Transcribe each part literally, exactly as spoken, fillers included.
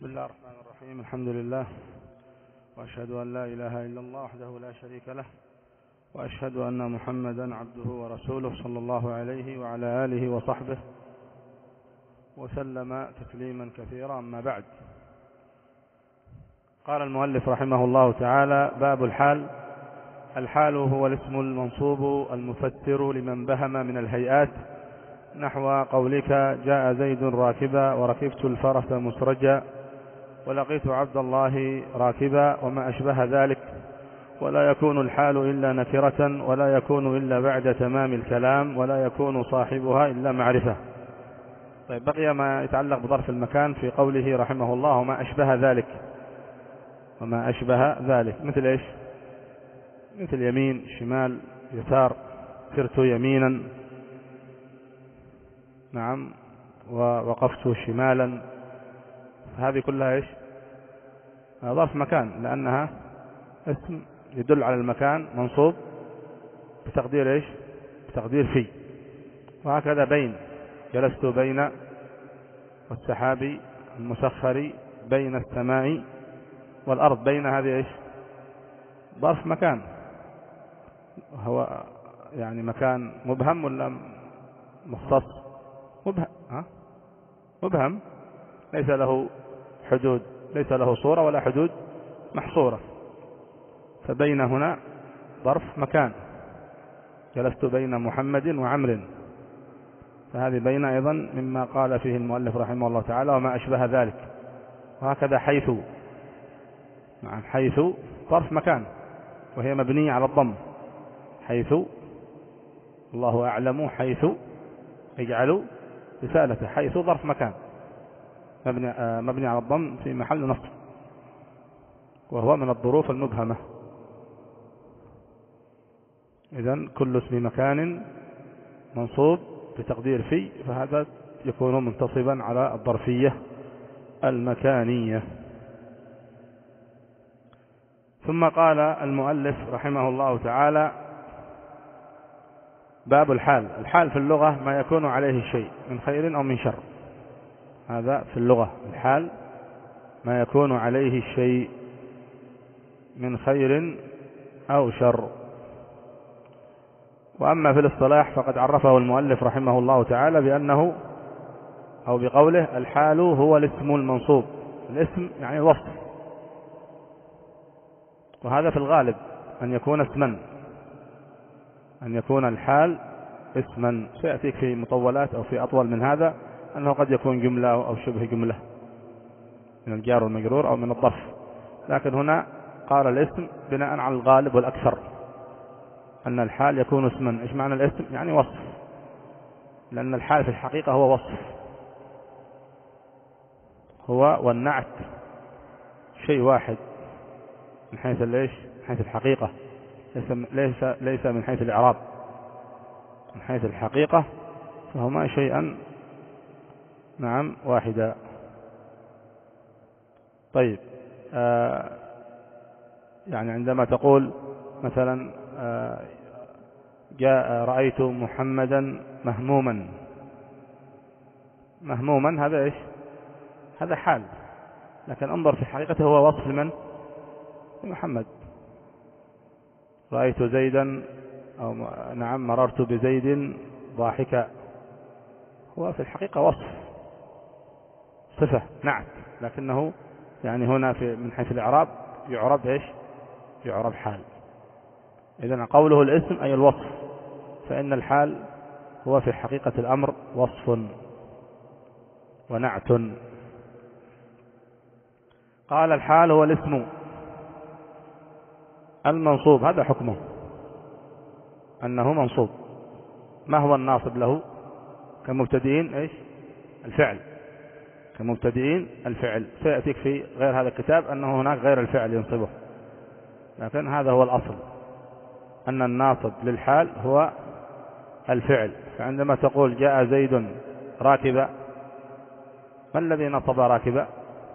بسم الله الرحمن الرحيم. الحمد لله، وأشهد أن لا إله إلا الله وحده لا شريك له، وأشهد أن محمدا عبده ورسوله صلى الله عليه وعلى آله وصحبه وسلم تسليما كثيرا. أما بعد، قال المؤلف رحمه الله تعالى: باب الحال. الحال هو الاسم المنصوب المفسر لمن بهم من الهيئات، نحو قولك: جاء زيد راكبا، وركبت الفرس مسرجا، ولقيت عبد الله راكبا، وما أشبه ذلك. ولا يكون الحال إلا نكرة، ولا يكون إلا بعد تمام الكلام، ولا يكون صاحبها إلا معرفة. طيب، بقي ما يتعلق بظرف المكان في قوله رحمه الله: وما أشبه ذلك. وما أشبه ذلك مثل إيش؟ مثل يمين، شمال، يسار. سرت يمينا، نعم، ووقفت شمالا. هذه كلها إيش؟ ظرف مكان، لأنها اسم يدل على المكان، منصوب بتقدير إيش؟ بتقدير في. وهكذا بين: جلست بين والسحاب المسخر بين السماء والأرض. بين هذه إيش؟ ظرف مكان. هو يعني مكان مبهم ولا مختص؟ مبهم. ها؟ مبهم، ليس له حدود، ليس له صورة ولا حدود محصورة. فبين هنا ظرف مكان. جلست بين محمد وعمر، فهذه بين أيضا مما قال فيه المؤلف رحمه الله تعالى: وما أشبه ذلك. وهكذا حيث. نعم، حيث ظرف مكان، وهي مبنية على الضم. حيث الله أعلم حيث اجعلوا رسالته. حيث ظرف مكان مبني, آه مبني على الضم في محل نصب، وهو من الظروف المبهمة. إذن كل اسم مكان منصوب بتقدير في، فهذا يكون منتصبا على الظرفية المكانية. ثم قال المؤلف رحمه الله تعالى: باب الحال. الحال في اللغة ما يكون عليه شيء من خير أو من شر. هذا في اللغة. الحال ما يكون عليه الشيء من خير أو شر. وأما في الاصطلاح فقد عرفه المؤلف رحمه الله تعالى بأنه، أو بقوله: الحال هو الاسم المنصوب. الاسم يعني الوصف، وهذا في الغالب أن يكون اسما، أن يكون الحال اسما. سيأتيك في مطولات أو في أطول من هذا أنه قد يكون جملة أو شبه جملة من الجار والمجرور أو من الظرف، لكن هنا قال الاسم بناء على الغالب والأكثر، أن الحال يكون اسما. إيش معنى الاسم؟ يعني وصف، لأن الحال في الحقيقة هو وصف. هو والنعت شيء واحد من حيث ليش؟ من حيث الحقيقة، ليس ليس من حيث الإعراب. من حيث الحقيقة فهما شيئا، نعم، واحدا. طيب، آه يعني عندما تقول مثلا: آه جاء رأيت محمدا مهموما. مهموما هذا إيش؟ هذا حال، لكن انظر في حقيقته هو وصف لمن؟ محمد. رأيت زيدا، أو نعم مررت بزيد ضاحكا. هو في الحقيقة وصف، صفة، نعت، لكنه يعني هنا في من حيث الإعراب يعرب إيش؟ يعرب حال. إذن قوله الاسم أي الوصف، فإن الحال هو في حقيقة الأمر وصف ونعت. قال: الحال هو الاسم المنصوب. هذا حكمه، أنه منصوب. ما هو الناصب له؟ كمبتدئين إيش؟ الفعل. كمبتدئين الفعل. سيأتيك في غير هذا الكتاب أنه هناك غير الفعل ينصبه، لكن هذا هو الأصل، أن الناصب للحال هو الفعل. فعندما تقول: جاء زيد راكبا، ما الذي نصب راكبا؟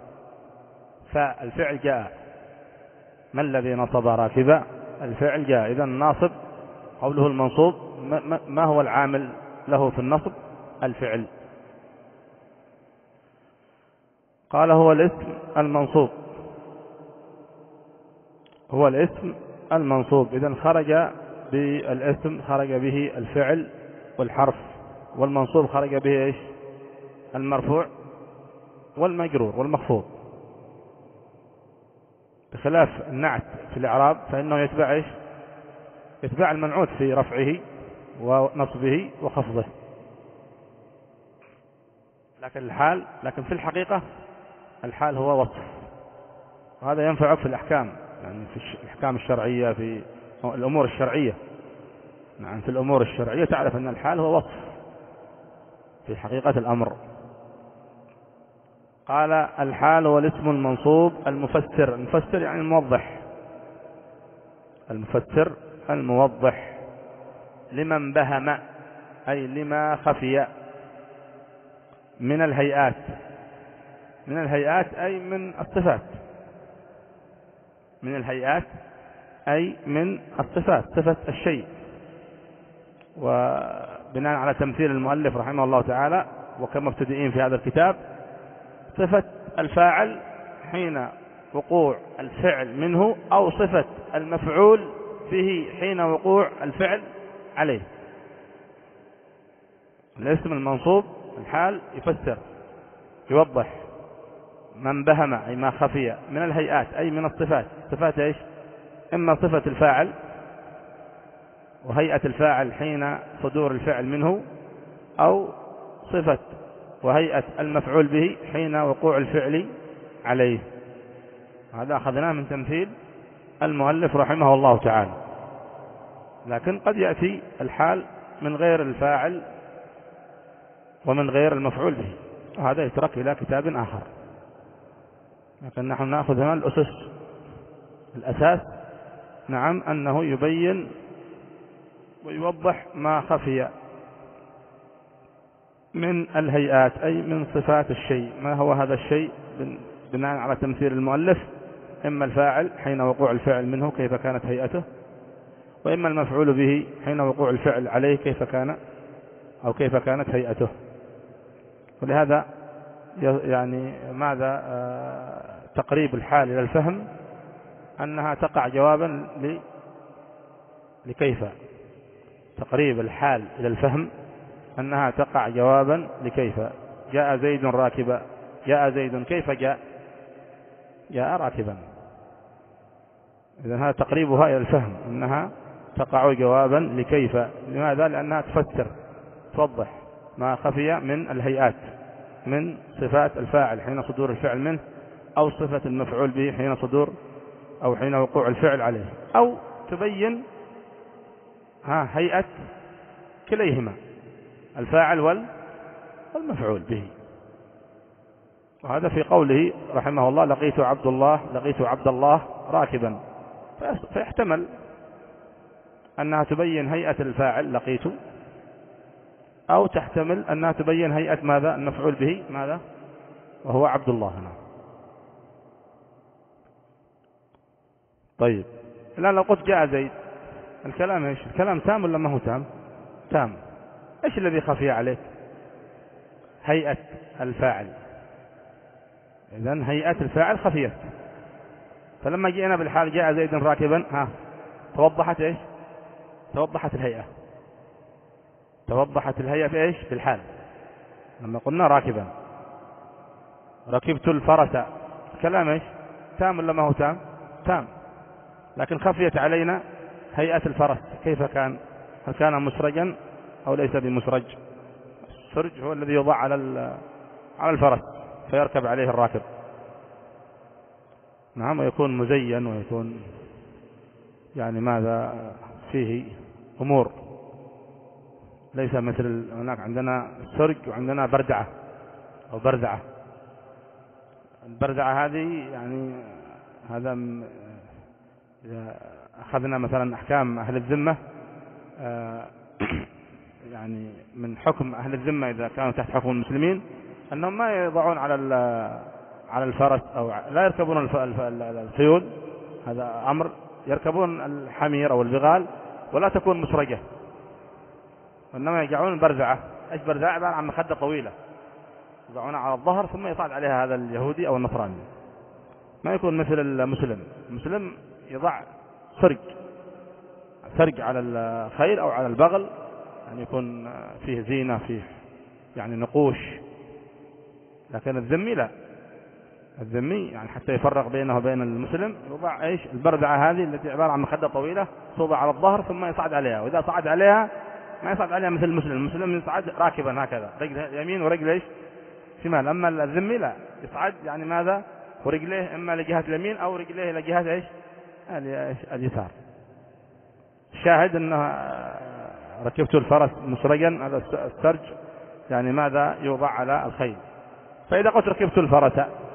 فالفعل جاء. ما الذي نصب راكبا؟ الفعل جاء. إذن الناصب قوله المنصوب، ما هو العامل له في النصب؟ الفعل. قال: هو الاسم المنصوب، هو الاسم المنصوب. إذن خرج بالاسم خرج به الفعل والحرف، والمنصوب خرج به إيش؟ المرفوع والمجرور والمخفوض، بخلاف النعت في الإعراب فإنه يتبع إيش؟ يتبع المنعوت في رفعه ونصبه وخفضه. لكن الحال لكن في الحقيقة الحال هو وصف، وهذا ينفعك في الأحكام، يعني في الأحكام الشرعية، في الأمور الشرعية. نعم، في الأمور الشرعية تعرف أن الحال هو وصف في حقيقة الأمر. قال الحال هو الاسم المنصوب المفسر. المفسر يعني الموضح، المفسر الموضح لمن بهم، أي لما خفي من الهيئات. من الهيئات أي من الصفات، من الهيئات أي من الصفات، صفة الشيء. وبناء على تمثيل المؤلف رحمه الله تعالى وكمبتدئين في هذا الكتاب، صفة الفاعل حين وقوع الفعل منه، أو صفة المفعول به حين وقوع الفعل عليه. الاسم المنصوب الحال يفسر يوضح من بهم، أي ما خفي من الهيئات أي من الصفات. صفات إيش؟ إما صفة الفاعل وهيئة الفاعل حين صدور الفعل منه، أو صفة وهيئة المفعول به حين وقوع الفعل عليه. هذا أخذناه من تمثيل المؤلف رحمه الله تعالى. لكن قد يأتي الحال من غير الفاعل ومن غير المفعول به، وهذا يترك إلى كتاب آخر. لكن نحن نأخذ هنا الأسس، الأساس نعم أنه يبين ويوضح ما خفي من الهيئات أي من صفات الشيء. ما هو هذا الشيء؟ بناء على تمثيل المؤلف، إما الفاعل حين وقوع الفعل منه كيف كانت هيئته، وإما المفعول به حين وقوع الفعل عليه كيف كان أو كيف كانت هيئته. ولهذا يعني ماذا تقريب الحال إلى الفهم أنها تقع جوابا لكيف. تقريب الحال إلى الفهم أنها تقع جوابا لكيف. جاء زيد راكبا، جاء زيد كيف جاء؟ جاء راكبا. إذن هذا تقريبها إلى الفهم أنها تقع جوابا لكيف. لماذا؟ لأنها تفسر توضح ما خفي من الهيئات، من صفات الفاعل حين صدور الفعل منه، أو صفة المفعول به حين صدور أو حين وقوع الفعل عليه، أو تبين ها هيئة كليهما، الفاعل والمفعول به. وهذا في قوله رحمه الله لقيت عبد الله لقيت عبد الله راكبا، فيحتمل أنها تبين هيئة الفاعل لقيت، أو تحتمل أنها تبين هيئة ماذا؟ المفعول به ماذا؟ وهو عبد الله هنا. طيب الآن لو قلت جاء زيد، الكلام إيش؟ الكلام تام ولا ما هو تام؟ تام. إيش الذي خفي عليك؟ هيئة الفاعل. إذن هيئة الفاعل خفيت، فلما جئنا بالحال جاء زيد راكبا، ها توضحت إيش؟ توضحت الهيئة. توضحت الهيئة في إيش؟ في الحال. لما قلنا راكبا ركبت الفرس، الكلام إيش؟ تام ولا ما هو تام؟ تام. لكن خفيت علينا هيئة الفرس، كيف كان؟ هل كان مسرجا أو ليس بمسرج؟ السرج هو الذي يوضع على على الفرس فيركب عليه الراكب، نعم، ويكون مزين ويكون يعني ماذا فيه أمور، ليس مثل هناك عندنا سرج وعندنا بردعة أو بردعة. البردعة هذه يعني هذا إذا أخذنا مثلا أحكام أهل الذمة، يعني من حكم أهل الذمة إذا كانوا تحت حكم المسلمين أنهم ما يضعون على على الفرس أو لا يركبون الخيول، هذا أمر. يركبون الحمير أو البغال ولا تكون مسرجة، وإنما يجعلون البردعة. إيش بردعة؟ عبارة عن مخدة طويلة يضعونها على الظهر ثم يصعد عليها هذا اليهودي أو النصراني، ما يكون مثل المسلم. المسلم يضع سرج سرج على الخيل أو على البغل، يعني يكون فيه زينة، فيه يعني نقوش. لكن الذمي لا، الذمي يعني حتى يفرق بينه وبين المسلم يوضع ايش البردعة هذه التي عبارة عن مخدة طويلة توضع على الظهر ثم يصعد عليها، وإذا صعد عليها ما يصعد عليها مثل المسلم. المسلم يصعد راكبا هكذا، رجله يمين ورجله ايش شمال. أما الذمي لا، يصعد يعني ماذا ورجليه إما لجهة اليمين أو رجليه لجهة ايش اليسار. الشاهد أنه ركبت الفرس مسرجا، هذا السرج يعني ماذا يوضع على الخيل. فإذا قلت ركبت الفرس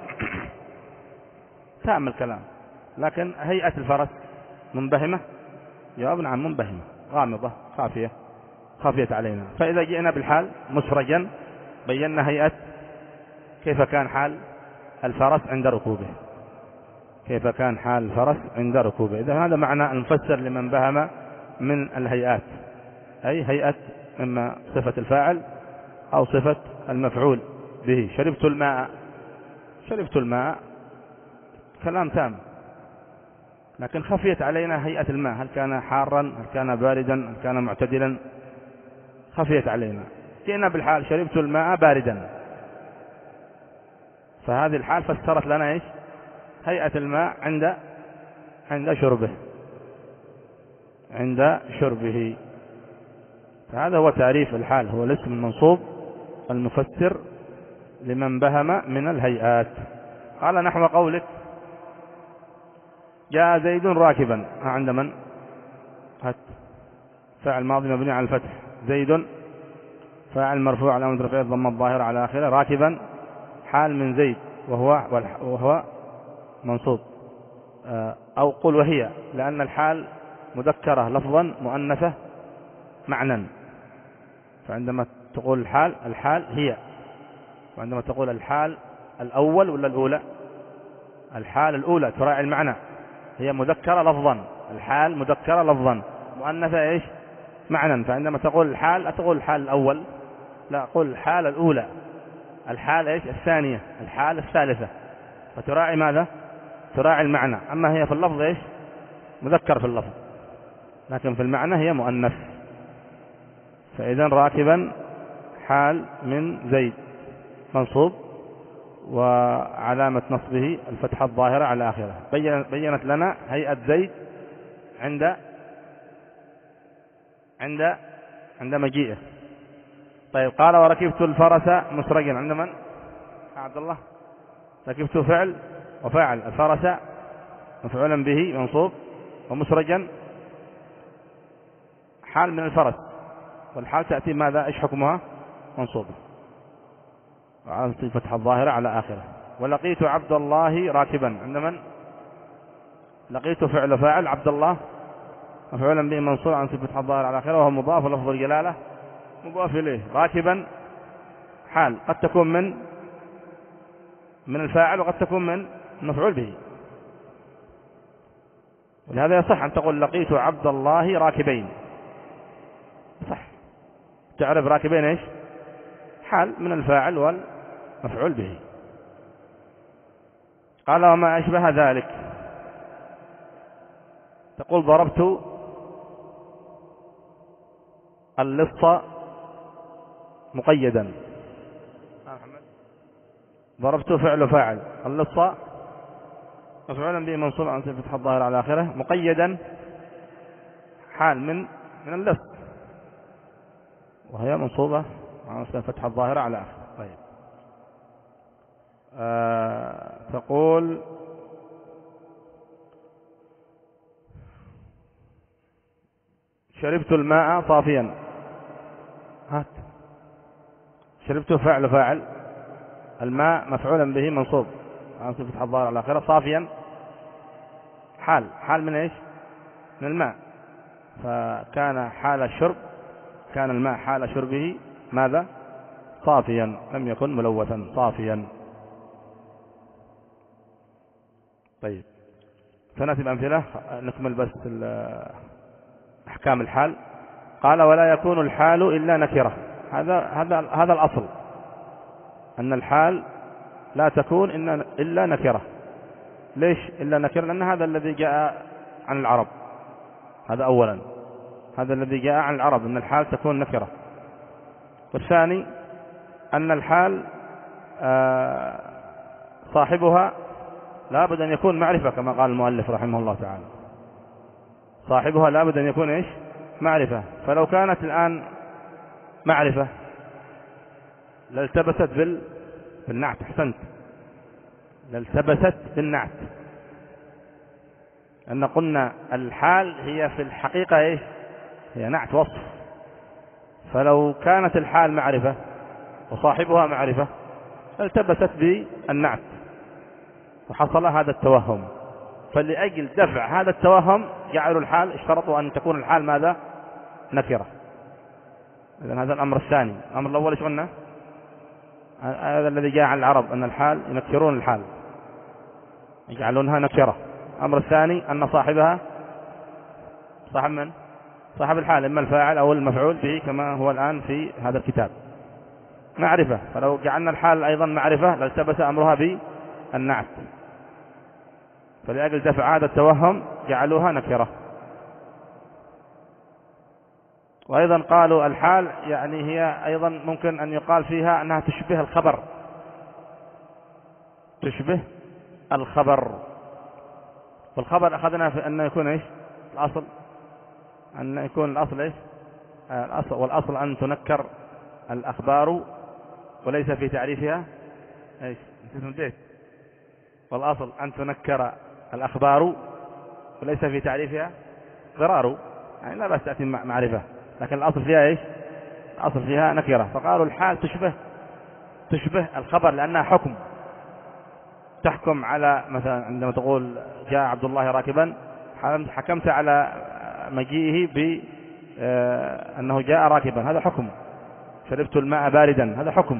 تام الكلام، لكن هيئة الفرس منبهمة؟ جواب نعم منبهمة، غامضة خافية، خافية علينا. فإذا جئنا بالحال مسرجا بينا هيئة كيف كان حال الفرس عند ركوبه، كيف كان حال الفرس عند ركوبه. إذا هذا معنى المفسر لمن بهم من الهيئات، أي هيئة إما صفة الفاعل أو صفة المفعول به. شربت الماء، شربت الماء كلام تام، لكن خفيت علينا هيئة الماء، هل كان حارا، هل كان باردا، هل كان معتدلا، خفيت علينا. جئنا بالحال شربت الماء باردا، فهذه الحال فسرت لنا ايش هيئة الماء عند عند شربه، عند شربه. فهذا هو تعريف الحال، هو الاسم المنصوب المفسر لمن بهم من الهيئات. قال نحو قولك جاء زيد راكبا، عند من؟ هات فاعل ماضي مبني على الفتح، زيد فاعل مرفوع على امر رفعه الضمه الظاهره على اخره، راكبا حال من زيد وهو وهو منصوب. او قل وهي، لان الحال مذكره لفظا مؤنثه معنى، فعندما تقول الحال الحال هي، وعندما تقول الحال الأول ولا الأولى؟ الحال الأولى تراعي المعنى، هي مذكرة لفظا، الحال مذكرة لفظا مؤنثة ايش معنى. فعندما تقول الحال أتقول الحال الأول، لا، قل الحال الأولى، الحال ايش الثانية، الحال الثالثة، فتراعي ماذا؟ تراعي المعنى. أما هي في اللفظ ايش مذكر في اللفظ، لكن في المعنى هي مؤنث. فإذا راكبا حال من زيد منصوب، وعلامة نصبه الفتحة الظاهرة على آخره. بيّنت لنا هيئة زيد عند عند عند مجيئه. طيب قال وركبت الفرس مسرجا، عند من؟ عبد الله. ركبت فعل وفاعل، الفرس مفعولا به منصوب، ومسرجا حال من الفرس، والحال تأتي ماذا ايش حكمها؟ منصوبة وعلامة الفتحة الظاهرة على آخره. ولقيت عبد الله راكبا، عند من؟ لقيت فعل فاعل، عبد الله مفعولا به منصوب علامة الفتحة الظاهرة على آخره، وهو مضاف، ولفظ الجلالة مضاف إليه. راكبا حال قد تكون من من الفاعل وقد تكون من المفعول به، ولهذا يصح أن تقول لقيت عبد الله راكبين، صح، تعرف راكبين ايش حال من الفاعل والمفعول به. قال وما أشبه ذلك، تقول ضربت اللص مقيدا، ضربت فعل فاعل، اللص مفعولا به منصوب على فتح الظاهر على آخره، مقيدا حال من من اللص، وهي منصوبة على فتح الظاهرة على آخره. طيب آه تقول شربت الماء صافيا، هات شربت فعل فاعل، الماء مفعولا به منصوب على فتح الظاهرة على آخره، صافيا حال حال من ايش من الماء، فكان حال الشرب، كان الماء حال شربه ماذا صافيا، لم يكن ملوثا، صافيا. طيب سنأتي بأمثلة نكمل بس أحكام الحال. قال ولا يكون الحال إلا نكرة، هذا هذا هذا الأصل، أن الحال لا تكون إلا نكرة، ليش إلا نكرة؟ لأن هذا الذي جاء عن العرب، هذا أولا، هذا الذي جاء عن العرب أن الحال تكون نكرة. والثاني أن الحال صاحبها لا بد أن يكون معرفة كما قال المؤلف رحمه الله تعالى، صاحبها لا بد أن يكون إيش؟ معرفة. فلو كانت الآن معرفة لالتبست بال... بالنعت. احسنت، لالتبست بالنعت، أن قلنا الحال هي في الحقيقة إيش؟ هي نعت وصف. فلو كانت الحال معرفة وصاحبها معرفة التبست بالنعت فحصل هذا التوهم. فلأجل دفع هذا التوهم جعلوا الحال، اشترطوا أن تكون الحال ماذا؟ نكرة. إذن هذا الأمر الثاني. الأمر الأول ايش قلنا؟ هذا الذي جاء عن العرب أن الحال ينكرون الحال، يجعلونها نكرة. الأمر الثاني أن صاحبها صاحب من؟ صاحب الحال، إما الفاعل أو المفعول به كما هو الآن في هذا الكتاب معرفة. فلو جعلنا الحال أيضا معرفة لالتبس أمرها بالنعت. فلأجل دفع هذا التوهم جعلوها نكرة. وأيضا قالوا الحال يعني هي أيضا ممكن أن يقال فيها أنها تشبه الخبر، تشبه الخبر. والخبر أخذنا في أن يكون إيش؟ الأصل أن يكون الأصل إيش؟ الأصل، والأصل أن تنكر الأخبار وليس في تعريفها إيش؟ نسيت. والأصل أن تنكر الأخبار وليس في تعريفها ضرار، يعني لا بس تأتي معرفة، لكن الأصل فيها إيش؟ الأصل فيها نكرة. فقالوا الحال تشبه تشبه الخبر لأنها حكم، تحكم على مثلا عندما تقول جاء عبد الله راكبا حكمت على مجيئه بأنه جاء راكبا، هذا حكم. شربت الماء باردا، هذا حكم.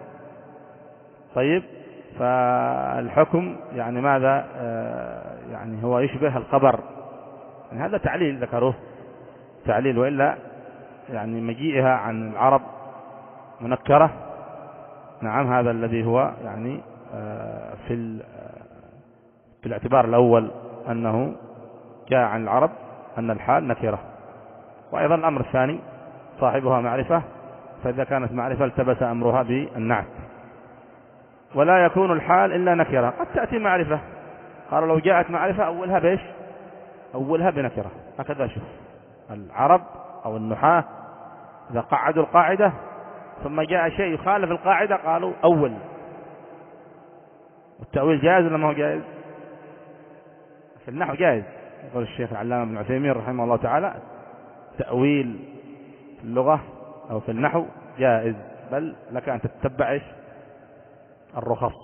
طيب، فالحكم يعني ماذا؟ يعني هو يشبه الخبر، يعني هذا تعليل ذكروه تعليل، وإلا يعني مجيئها عن العرب منكرة. نعم، هذا الذي هو يعني في في الاعتبار الأول أنه جاء عن العرب أن الحال نكرة. وأيضا الأمر الثاني صاحبها معرفة، فإذا كانت معرفة التبس أمرها بالنعت. ولا يكون الحال إلا نكرة، قد تأتي معرفة. قالوا لو جاءت معرفة أولها بإيش؟ أولها بنكرة. هكذا شوف العرب أو النحاة إذا قعدوا القاعدة ثم جاء شيء يخالف القاعدة قالوا أول. والتأويل جائز ولا ما هو جائز؟ في النحو جائز. يقول الشيخ العلامة ابن عثيمين رحمه الله تعالى تأويل في اللغة أو في النحو جائز، بل لك أن تتبع إيش؟ الرخص،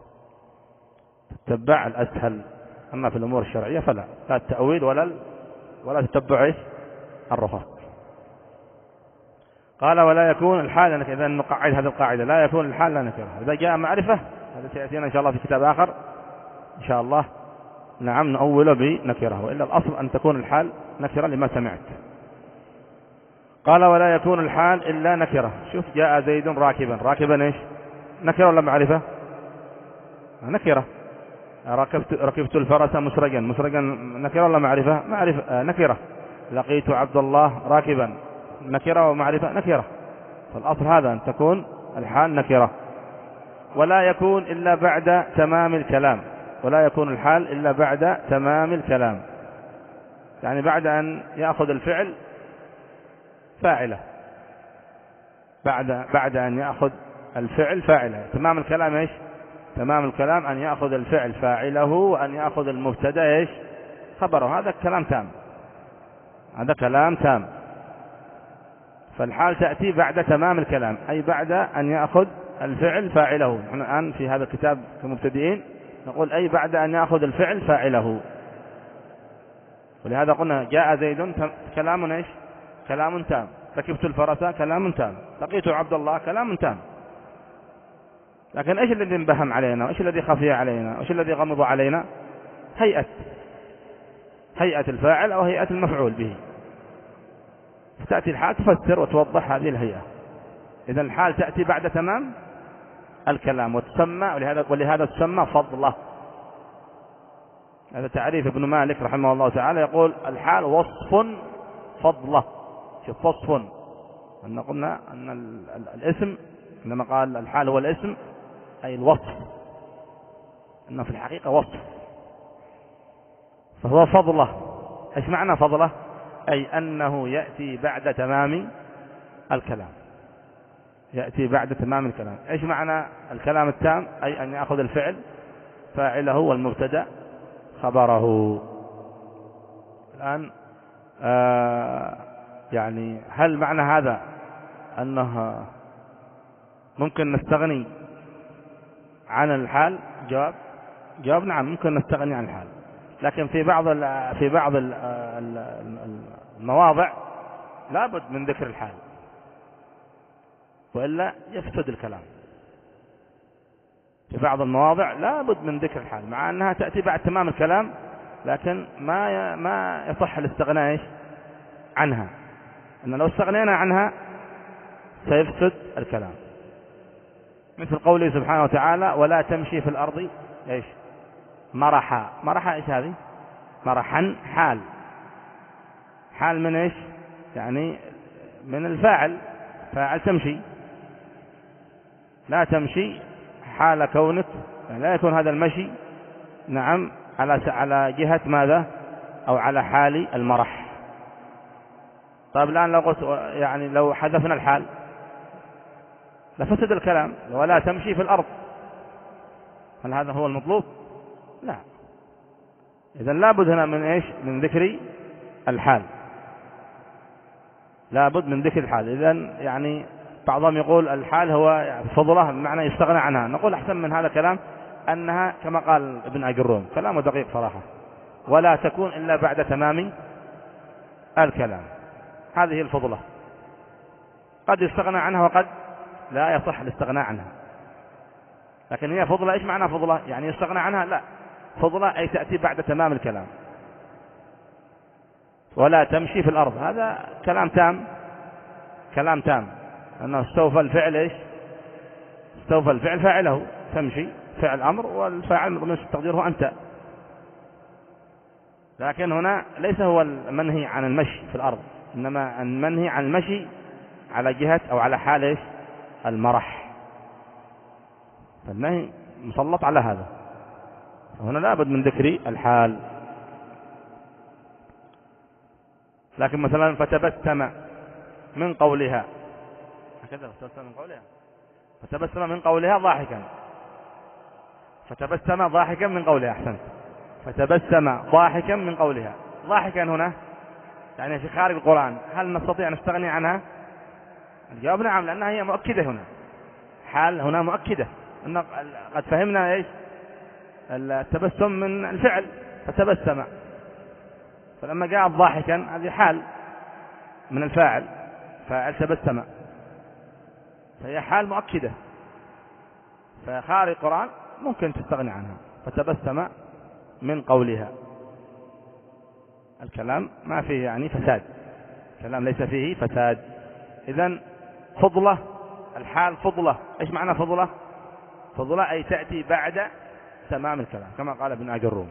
تتبع الأسهل. أما في الأمور الشرعية فلا، لا التأويل ولا ولا تتبع إيش؟ الرخص. قال ولا يكون الحال لنكرة. إذا نقعد هذه القاعدة، لا يكون الحال لنكرة. إذا جاء معرفة، هذا سيأتينا إن شاء الله في كتاب آخر إن شاء الله، نعم نؤوله بنكرة، وإلا الأصل أن تكون الحال نكرة لما سمعت. قال ولا يكون الحال إلا نكرة. شوف جاء زيد راكبا، راكبا إيش؟ نكرة ولا معرفة؟ نكرة. ركبت ركبت الفرس مسرجا، مسرجا نكرة ولا معرفة؟ معرفة. آه نكرة. لقيت عبد الله راكبا، نكرة ومعرفة؟ نكرة. فالأصل هذا أن تكون الحال نكرة. ولا يكون إلا بعد تمام الكلام. ولا يكون الحال إلا بعد تمام الكلام، يعني بعد أن يأخذ الفعل فاعله، بعد بعد أن يأخذ الفعل فاعله. تمام الكلام إيش؟ تمام الكلام أن يأخذ الفعل فاعله، وأن يأخذ المبتدا إيش؟ خبره. هذا كلام تام، هذا كلام تام. فالحال تأتي بعد تمام الكلام، أي بعد أن يأخذ الفعل فاعله. نحن الآن في هذا الكتاب كمبتدئين نقول أي بعد أن يأخذ الفعل فاعله. ولهذا قلنا جاء زيد كلام إيش؟ كلام تام. ركبت الفرس كلام تام. لقيت عبد الله كلام تام. لكن إيش الذي انبهم علينا؟ وإيش الذي خفي علينا؟ وإيش الذي غمض علينا؟ هيئة هيئة الفاعل أو هيئة المفعول به. فتأتي الحال تفسر وتوضح هذه الهيئة. إذن الحال تأتي بعد تمام الكلام وتسمى، ولهذا ولهذا تسمى فضلة. هذا تعريف ابن مالك رحمه الله تعالى، يقول الحال وصف فضله. شوف وصف، أن قلنا أن الاسم عندما قال الحال هو الاسم أي الوصف، أنه في الحقيقة وصف، فهو فضله. إيش معنى فضله؟ أي أنه يأتي بعد تمام الكلام، يأتي بعد تمام الكلام. إيش معنى الكلام التام؟ أي أن يأخذ الفعل فاعله والمبتدأ خبره. الآن آه يعني هل معنى هذا أنه ممكن نستغني عن الحال؟ جواب جواب نعم، ممكن نستغني عن الحال، لكن في بعض في بعض المواضع لابد من ذكر الحال، وإلا يفسد الكلام. في بعض المواضع لابد من ذكر الحال مع أنها تأتي بعد تمام الكلام، لكن ما ما يصح الاستغناء عنها، أن لو استغنينا عنها سيفسد الكلام. مثل قوله سبحانه وتعالى ولا تمشي في الأرض إيش مرحا. مرحا إيش هذه؟ مرحا حال، حال من إيش؟ يعني من الفاعل، فاعل تمشي. لا تمشي حال كونك، يعني لا يكون هذا المشي نعم على على جهة ماذا؟ أو على حال المرح. طيب الآن لو قلت يعني لو حذفنا الحال لفسد الكلام. ولا تمشي في الأرض، هل هذا هو المطلوب؟ لا. إذن لابد هنا من إيش؟ من ذكر الحال، لابد من ذكر الحال. إذن يعني بعضهم يقول الحال هو فضله بمعنى يستغنى عنها. نقول أحسن من هذا الكلام أنها كما قال ابن أجروم، كلامه دقيق صراحة، ولا تكون إلا بعد تمام الكلام. هذه الفضلة قد يستغنى عنها وقد لا يصح الاستغناء عنها، لكن هي فضلة. إيش معنى فضلة؟ يعني يستغنى عنها؟ لا، فضلة أي تأتي بعد تمام الكلام. ولا تمشي في الأرض، هذا كلام تام، كلام تام، أنه استوفى الفعل إيش؟ استوفى الفعل فاعله، تمشي فعل أمر والفاعل من تقديره أنت. لكن هنا ليس هو المنهي عن المشي في الأرض، إنما المنهي عن المشي على جهة أو على حال إيش؟ المرح. فالنهي مسلط على هذا، فهنا لابد من ذكر الحال. لكن مثلا فتبسم من قولها، هكذا فتبسم من قولها، فتبسم من قولها ضاحكا، فتبسم ضاحكا من قولها. أحسنت، فتبسم ضاحكا من قولها. ضاحكا هنا يعني في خارج القرآن، هل نستطيع أن نستغني عنها؟ الجواب نعم، لأنها هي مؤكدة هنا، حال هنا مؤكدة. إن قد فهمنا إيش؟ التبسم من الفعل فتبسم، فلما جاء ضاحكا هذه حال من الفاعل، فاعل تبسم، فهي حال مؤكدة، فخارج القرآن ممكن تستغني عنها. فتبسم من قولها، الكلام ما فيه يعني فساد، الكلام ليس فيه فساد. إذن فضلة الحال فضلة. إيش معنى فضلة؟ فضلة أي تأتي بعد تمام الكلام، كما قال ابن أجروم.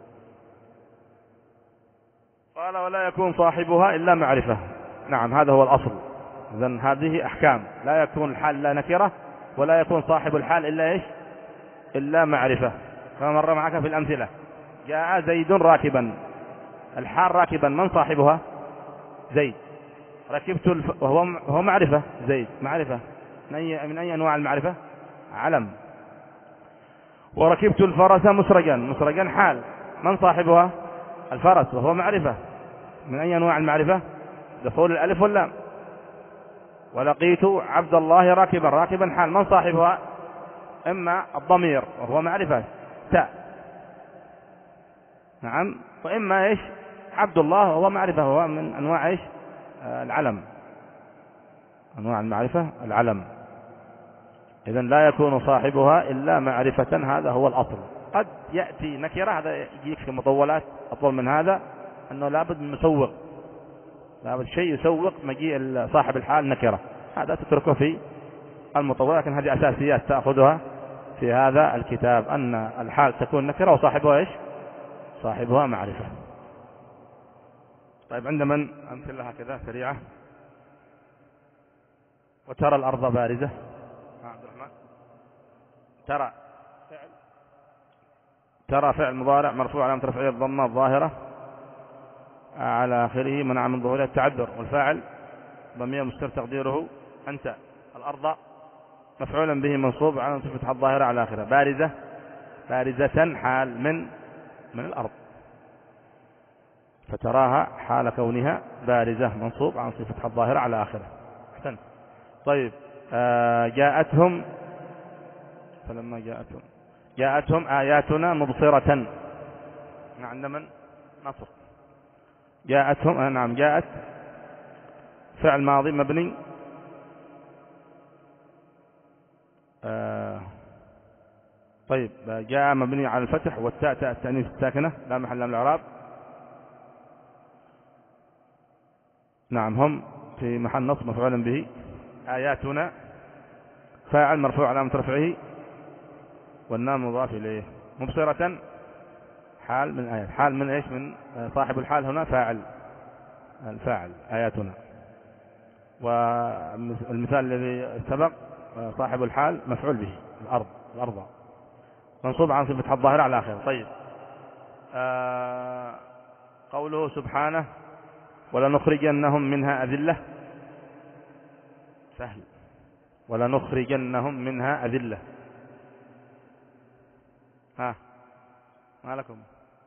قال ولا يكون صاحبها إلا معرفة. نعم، هذا هو الأصل. إذن هذه أحكام، لا يكون الحال لا نكرة، ولا يكون صاحب الحال إلا إيش؟ إلا معرفة. كما مر معك في الأمثلة، جاء زيد راكبا، الحال راكبا، من صاحبها؟ زيد. ركبت الف... وهو وهو معرفة، زيد معرفة، من أي من أي أنواع المعرفة؟ علم. وركبت الفرس مسرجا، مسرجا حال، من صاحبها؟ الفرس، وهو معرفة، من أي أنواع المعرفة؟ دخول الألف واللام. ولقيت عبد الله راكبا، راكبا حال، من صاحبها؟ إما الضمير وهو معرفة تاء، نعم، وإما إيش؟ عبد الله وهو معرفة، هو من أنواع إيش؟ العلم، أنواع المعرفة العلم. إذن لا يكون صاحبها إلا معرفة، هذا هو الأصل. قد يأتي نكرة، هذا يجيك في مطولات أطول من هذا، أنه لابد من مسوق، لابد شيء يسوق مجيء صاحب الحال نكرة، هذا تتركه في المطولات. لكن هذه أساسيات تأخذها في هذا الكتاب، أن الحال تكون نكرة وصاحبها إيش؟ صاحبها معرفة. طيب عند من أمثلة هكذا سريعة؟ وترى الأرض بارزة. عبد الرحمن. ترى فعل ترى فعل مضارع مرفوع علامة رفعه الضمة الظاهرة على آخره منع من ظهوره التعذر، والفاعل ضمير مستتر تقديره أنت. الأرض مفعولا به منصوب على صفة الظاهرة على آخره. بارزة بارزة حال من من الأرض، فتراها حال كونها بارزة منصوب على صفة الظاهرة على آخره. أحسنت. طيب آه جاءتهم فلما جاءتهم جاءتهم آياتنا مبصرة. عند من؟ نصر. جاءتهم آه نعم جاءت فعل ماضي مبني آه طيب جاء مبني على الفتح والتاء تاء التأنيث الساكنة لا محل لها من الإعراب. نعم هم في محل نصب مفعولا به. آياتنا فاعل مرفوع علامة رفعه والنام مضاف إليه. مبصرة حال من آيات. حال من إيش؟ من صاحب الحال هنا فاعل الفاعل آياتنا. والمثال الذي سبق صاحب الحال مفعول به الأرض الأرض منصوب عن صفة الظاهرة على آخره. طيب آه قوله سبحانه ولنخرجنهم منها أذلة. سهل. ولنخرجنهم منها أذلة. ها ما لكم؟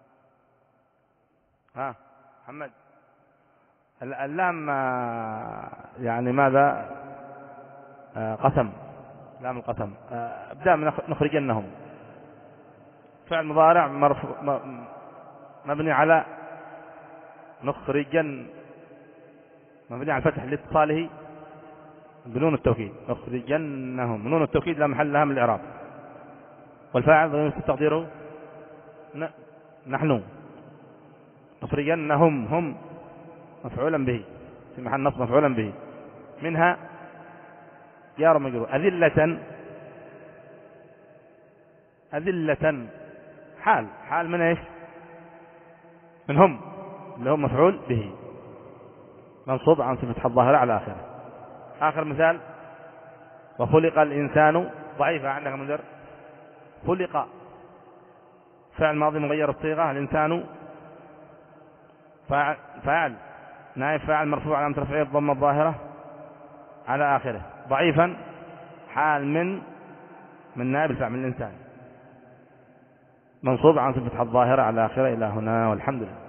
ها محمد. اللام يعني ماذا؟ آه قسم. لام القسم. آه ابدأ من نخرجنهم. فعل مضارع مرفوع مبني على نخرجن مبني على الفتح لاتصاله بنون التوكيد. نخرجنهم نون التوكيد لا محل لها من الإعراب. والفاعل ضمير تقديره نحن. نخرجنهم هم مفعولا به في محل نصب مفعولا به. منها جار مجرور. أذلة أذلة حال حال من ايش؟ من هم اللي هو مفعول به منصوب عن صفة الظاهرة على آخره. آخر مثال وخلق الإنسان ضعيفة. عندك مدر. خلق فعل ماضي مغير الصيغة. الإنسان فاعل, فاعل. نائب فاعل مرفوع علامة رفعه الضمة الظاهرة على آخره. ضعيفا حال من من نائب الفاعل من الإنسان منصوب عن صفة الظاهرة على آخره. إلى هنا والحمد لله.